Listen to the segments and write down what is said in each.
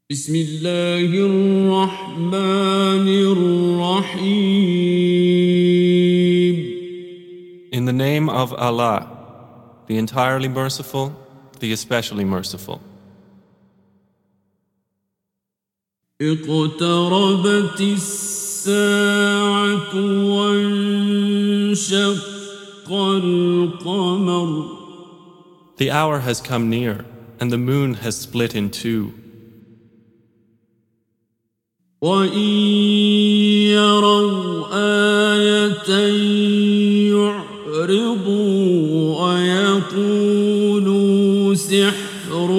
بسم الله الرحمن الرحيم. In the name of Allah, the entirely merciful, the especially merciful. اقتربت الساعة وانشق القمر. The hour has come near, and the moon has split in two. وَإِن يَرَوْا آيَةً يُعْرِضُوا وَيَقُولُوا سِحْرٌ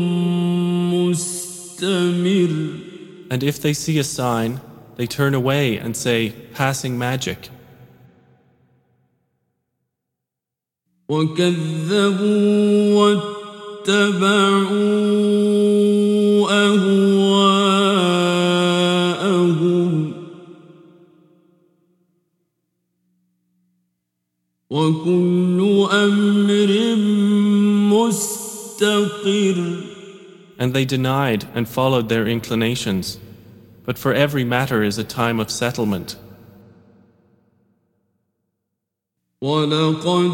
مُسْتَمِرٌّ. And if they see a sign, they turn away and say, passing magic. وَكَذَّبُوا وَاتَّبَعُوا أَهْوَاءَهُمْ وَكُلُّ أَمْرٍ مُسْتَقِرٌّ. And they denied and followed their inclinations. But for every matter is a time of settlement. وَلَقَدْ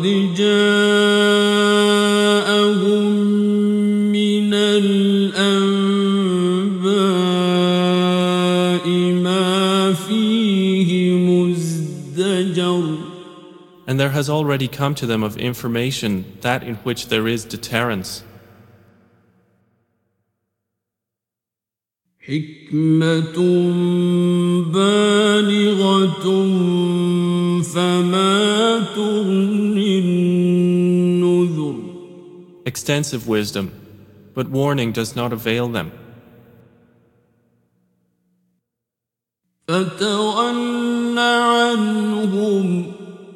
جَاءَهُم مِّنَ الْأَنبَاءِ مَا فِيهِ مُزْدَجَرٌ. And there has already come to them of information that in which there is deterrence. حِكْمَةٌ بَالِغَةٌ فَمَا تُغْنِ النُّذُرُ. Extensive wisdom, but warning does not avail them. فَتَوَلَّ عَنْهُمْ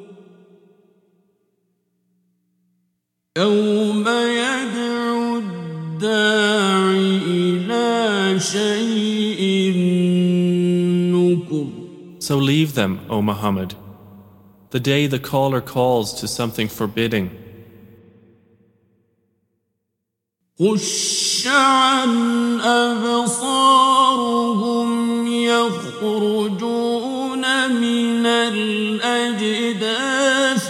يَوْمَ يَدْعُ الدَّاعِ إِلَى شَيْءٍ نُكُرٍ. So leave them, O Muhammad, the day the caller calls to something forbidding. خُشَّ عَنْ أَبْصَارُهُمْ يَخْرُجُونَ مِنَ الْأَجْدَاثِ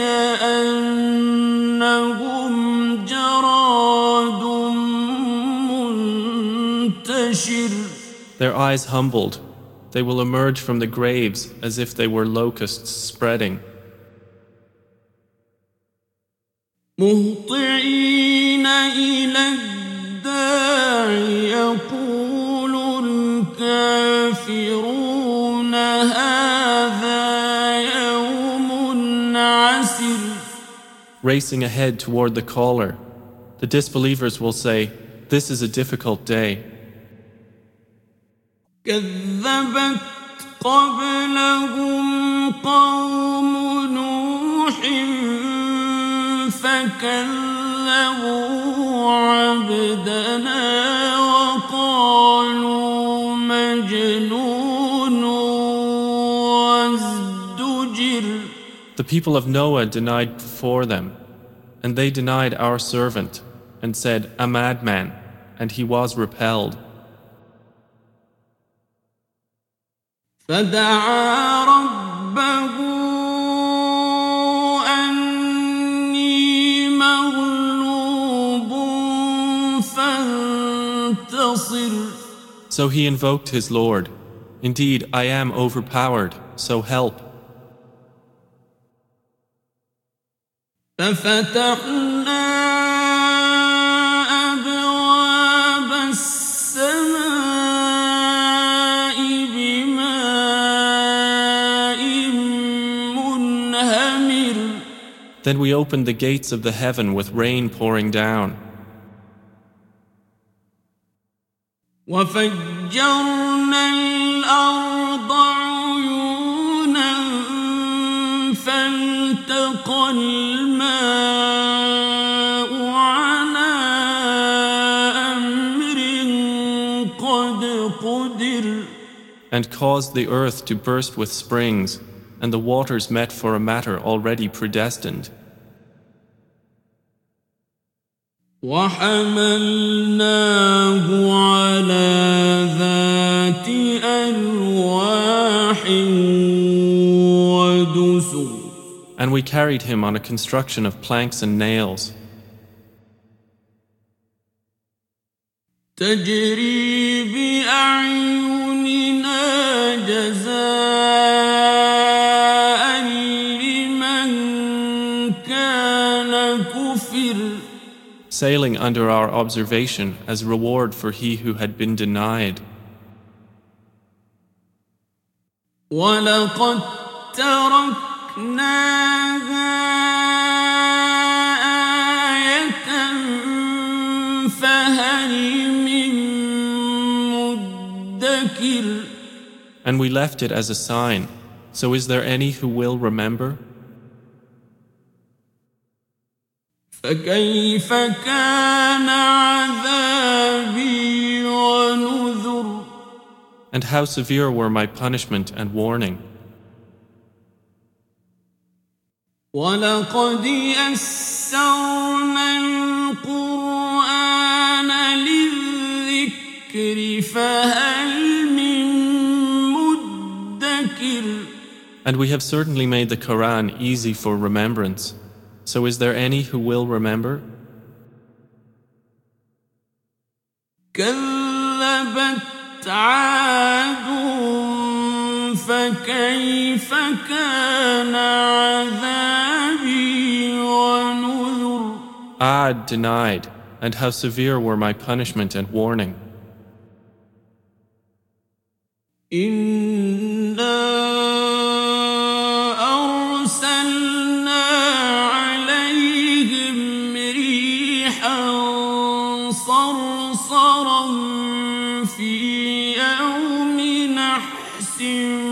كَأَنَّهُمْ جَرَادٌ مُنتَشِرٌ. Their eyes humbled, they will emerge from the graves as if they were locusts spreading. مُهْطِعِينَ إِلَى الدَّاعِ يَقُولُ الْكَافِرُونَ هَذَا يَوْمٌ عَسِرٌ. Racing ahead toward the caller, the disbelievers will say, this is a difficult day. كَذَّبَتْ قَبْلَهُمْ قَوْمُ نُوحٍ فَكَذَّبُوا عَبْدَنَا وَقَالُوا مَجْنُونٌ وَازْدُجِرَ. The people of Noah denied before them, and they denied our servant, and said, a madman, and he was repelled. فَدَعَا رَبَّهُ أَنِّي مَغْلُوبٌ فَانتَصِرْ. So he invoked his Lord, indeed I am overpowered, so help. فَفَتَحْنَا أَبْوَابَ السَّمَاءِ بِمَاءٍ مُنْهَمِرٍ. Then we opened the gates of the heaven with rain pouring down. وَفَجَّرْنَا الْأَرْضَ عُيُونًا فَالْتَقَى الْمَاءُ عَلَى أَمْرٍ قَدْ قُدِرَ. And caused the earth to burst with springs, and the waters met for a matter already predestined. وحملناه على ذات ألواح ودسر And we carried him on a construction of planks and nails, تجري بأعيننا جزاء لمن كان كفر sailing under our observation as reward for he who had been denied. وَلَقَدْ تَرَكْنَاهَا آيَةً فَهَلْ مِن مُّدَّكِرٍ And we left it as a sign, so is there any who will remember? فَكَيْفَ كَانَ عَذَابِي وَنُذُرِ And how severe were my punishment and warning. وَلَقَدْ يَسَّرْنَا الْقُرْآنَ لِلذِّكْرِ فَهَلْ مِن مُّدَّكِرٍ And we have certainly made the Quran easy for remembrance. So is there any who will remember? كذبت عاد فكيف كان عذابي ونذر Ad denied, and how severe were my punishment and warning. إنا أرسلنا عليهم ريحا صرصرا في يوم نحس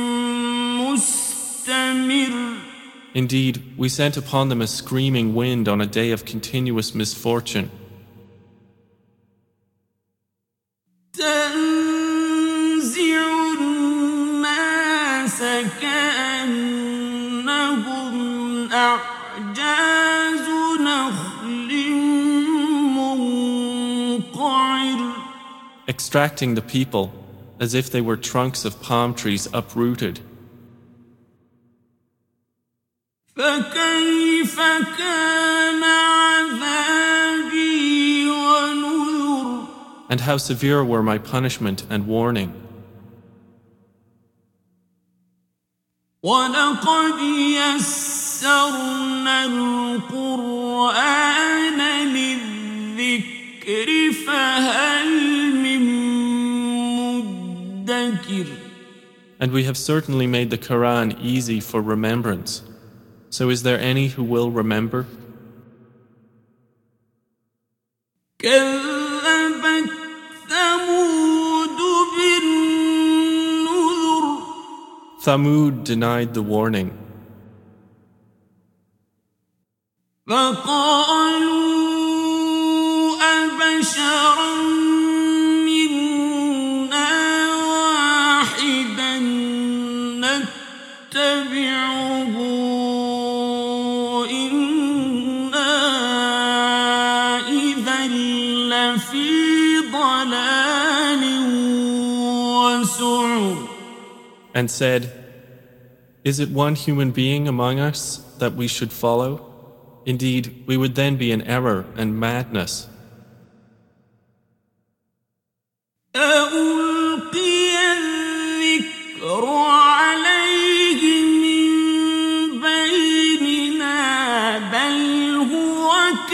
مستمر Indeed, we sent upon them a screaming wind on a day of continuous misfortune. تنزع الناس كأنهم أعجاز نخل منقعر Extracting the people as if they were trunks of palm trees uprooted. فكيف كان عذابي ونذر And how severe were my punishment and warning. ولقد يسرنا القرآن للذكر فهل من مدكر And we have certainly made the Quran easy for remembrance. So is there any who will remember? كذبت ثمود بالنذر Thamud denied the warning. فقالوا أبشرا منا واحدا نتبعه إنا إذا لفي ضلال وسعر And said, Is it one human being among us that we should follow? Indeed, we would then be in error and madness. ألقي الذكر عليه من بيننا بل هو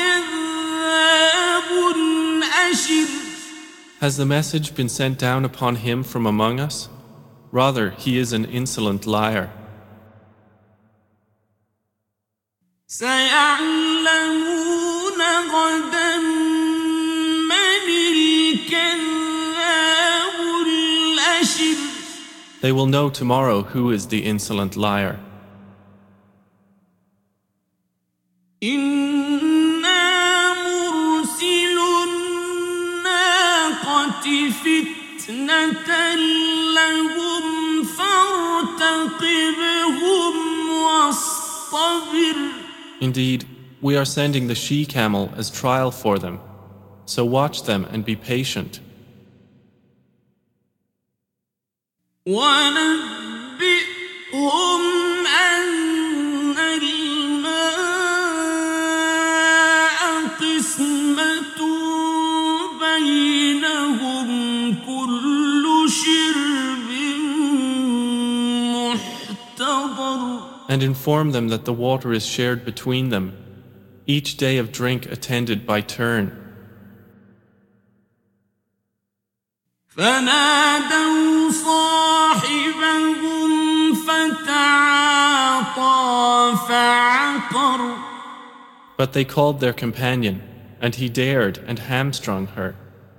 كذاب أشر Has the message been sent down upon him from among us? Rather, he is an insolent liar. سيعلمون غدا من الكذاب الأشر They will know tomorrow who is the insolent liar. إنا مرسل الناقة فتنة لهم فارتقبهم واصطبر Indeed, we are sending the she-camel as trial for them, So watch them and be patient. وَنَبِّئْهُمْ أَنَّ الْمَاءَ قِسْمَةٌ بَيْنَهُمْ كُلُّ شِرْبٍ مُحْتَضَرٌ. And inform them that the water is shared between them, each day of drink attended by turn. فَنَادَوْا صَاحِبَهُمْ فَتَعَاطَىٰ فَعَقَرَ. But they called their companion, and he dared and hamstrung her.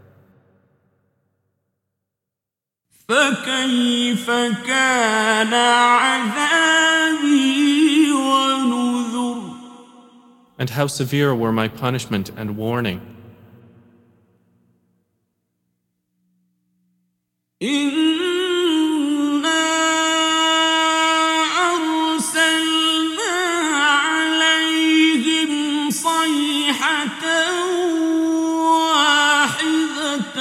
فَكَيْفَ كَانَ عَذَابِي وَنُذُرِ. And how severe were my punishment and warning. إِنَّا أَرْسَلْنَا عَلَيْهِمْ صَيْحَةً وَاحِدَةً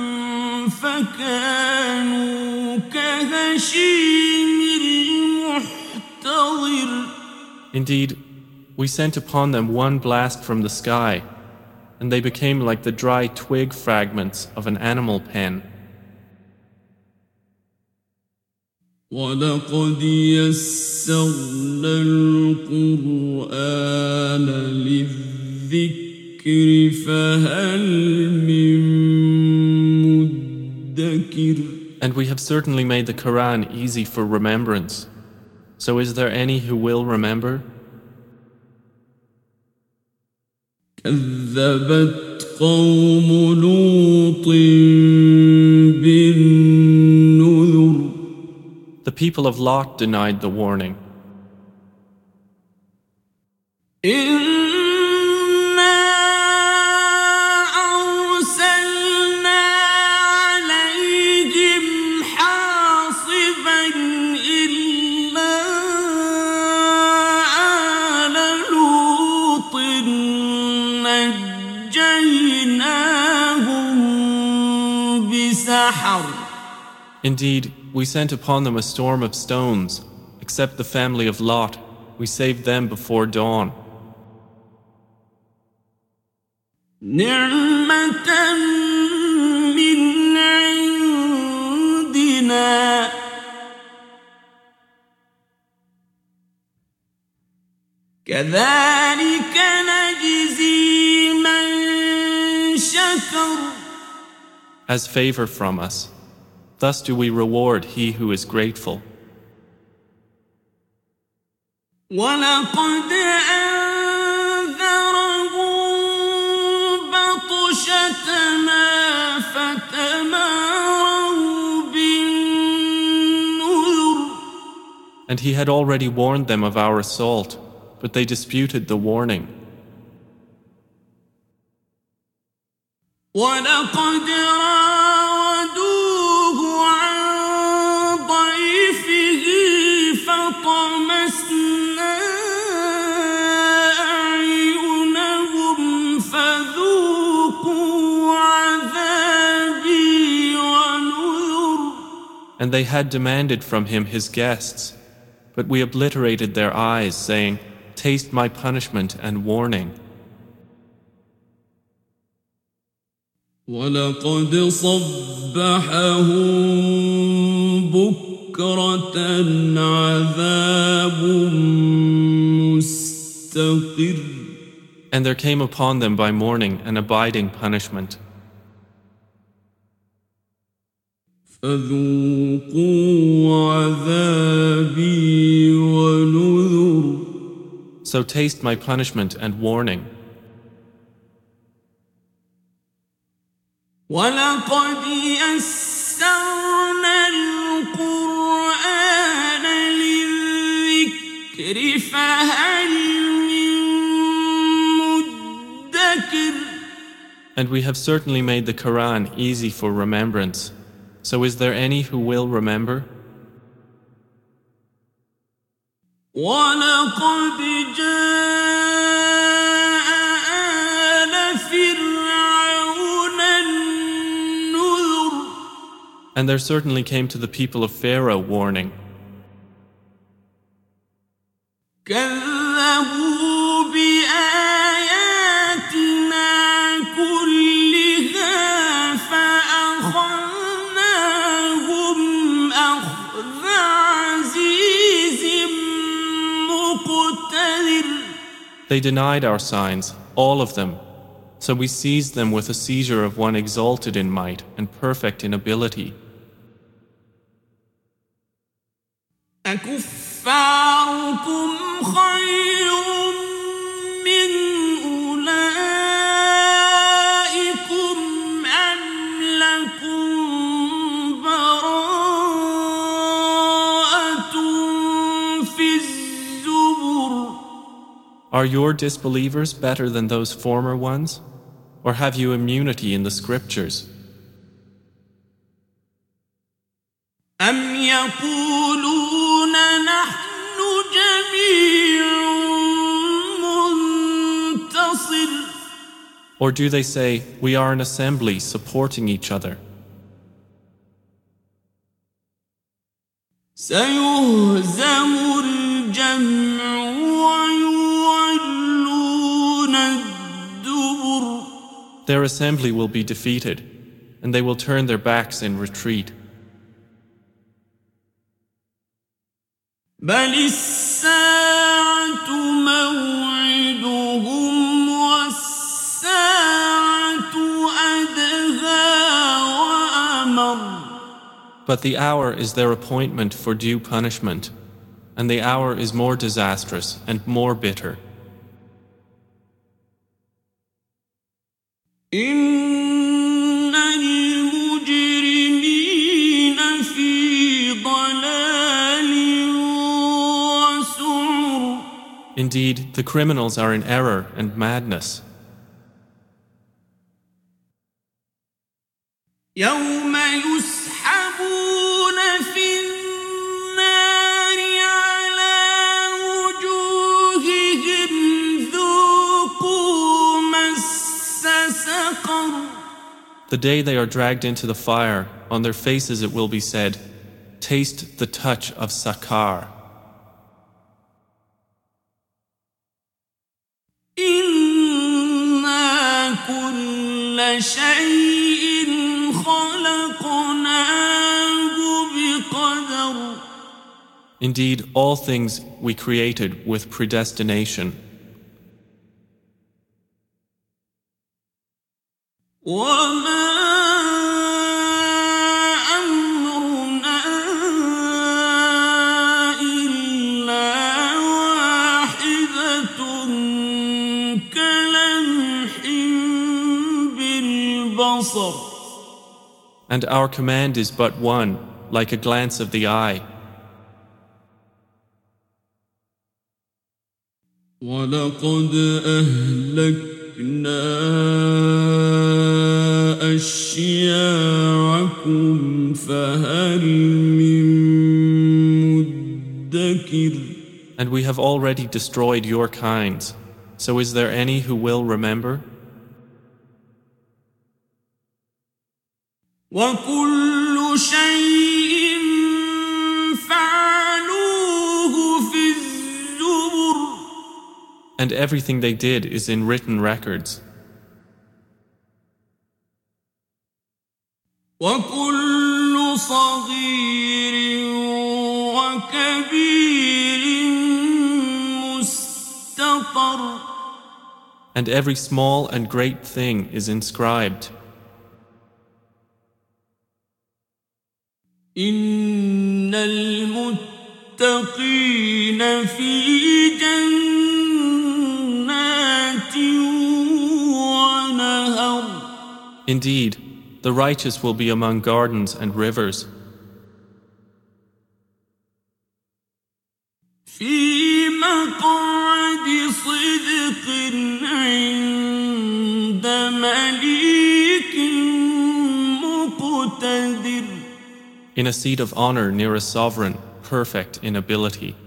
فَكَانُوا كَهَشِيمِ الْمُحْتَظِرِ. Indeed, we sent upon them one blast from the sky, and they became like the dry twig fragments of an animal pen. وَلَقَدْ يَسَّرْنَا الْقُرْآنَ لِلذِّكْرِ فَهَلْ مِن مُّدَّكِرٍ. And we have certainly made the Quran easy for remembrance. So is there any who will remember? كَذَّبَتْ قَوْمُ لُوطٍ بِالنُّذُرِ. The people of Lot denied the warning. إِنَّا أَرْسَلْنَا عَلَيْهِمْ حَاصِبًا إِلَّا آلَ لُوطٍ نَجَّيْنَاهُم بِسَحَرٍ. Indeed, we sent upon them a storm of stones, except the family of Lot. We saved them before dawn. نِعْمَةً مِّنْ عِندِنَا كَذَلِكَ نَجْزِي مَن شَكَرَ. As favor from us. Thus do we reward he who is grateful. وَلَقَدْ أَنذَرَهُم بَطْشَتَنَا فَتَمَارَوْا بِالنُّذُرِ. And he had already warned them of our assault, but they disputed the warning. وَلَقَدْ رَاوَدُوهُ عَن ضَيْفِهِ فَطَمَسْنَا أَعْيُنَهُمْ فَذُوقُوا عَذَابِي وَنُذُرِ. And they had demanded from him his guests, but we obliterated their eyes, saying, "Taste my punishment and warning." وَلَقَدْ صَبَّحَهُم بُكْرَةً عَذَابٌ مُّسْتَقِرٌّ. And there came upon them by morning an abiding punishment. فَذُوقُوا عَذَابِي وَنُذُرِ. So taste my punishment and warning. وَلَقَدْ يَسَّرْنَا الْقُرْآنَ لِلذِّكْرِ فَهَلْ مِن مُّدَّكِرٍ. And we have certainly made the Quran easy for remembrance. So is there any who will remember? وَلَقَدْ جَاءَ آلَ فِرْعَوْنَ And there certainly came to the people of Pharaoh warning. كذبوا بآياتنا كلها فأخذناهم أخذ عزيز مقتدر. They denied our signs, all of them. So we seized them with a seizure of one exalted in might and perfect in ability. أكفاركم خير من أولئكم أم لكم براءة في الزبر. Are your disbelievers better than those former ones? Or have you immunity in the scriptures? أم يقولون نحن جميع منتصر. Or do they say, we are an assembly supporting each other? سيهزم الجمع ويولون الدبر. Their assembly will be defeated, and they will turn their backs in retreat. بل الساعة موعدهم والساعة أدهى وأمر. But the hour is their appointment for due punishment, and the hour is more disastrous and more bitter. إن المجرمين في ضلال وسعر. Indeed, the criminals are in error and madness. يوم يسحبون في النار على وجوههم ذوقوا مس سقر. The day they are dragged into the fire, on their faces it will be said, taste the touch of Sakar. إنا كل شيء خلقناه بقدر. Indeed, all things we created with predestination. وما أمرنا إلا واحدة كلمح بالبصر. And our command is but one, like a glance of the eye. وَلَقَدْ أَهْلَكْنَا أَشْيَاعَكُمْ فَهَلْ مِن مُّدَّكِرٍ. And we have already destroyed your kinds. So is there any who will remember? وَكُلُّ شَيْءٍ فَعَلُوهُ فِي الزُّبُرِ. And everything they did is in written records. وَكُلُّ صَغِيرٍ وَكَبِيرٍ مُسْتَطَرٌ. And every small and great thing is inscribed. إِنَّ الْمُتَّقِينَ فِي جَنَّاتٍ وَنَهَرٍ. Indeed, the righteous will be among gardens and rivers. في مقعد صدق عند مليك مقتدر. In a seat of honor near a sovereign, perfect in ability.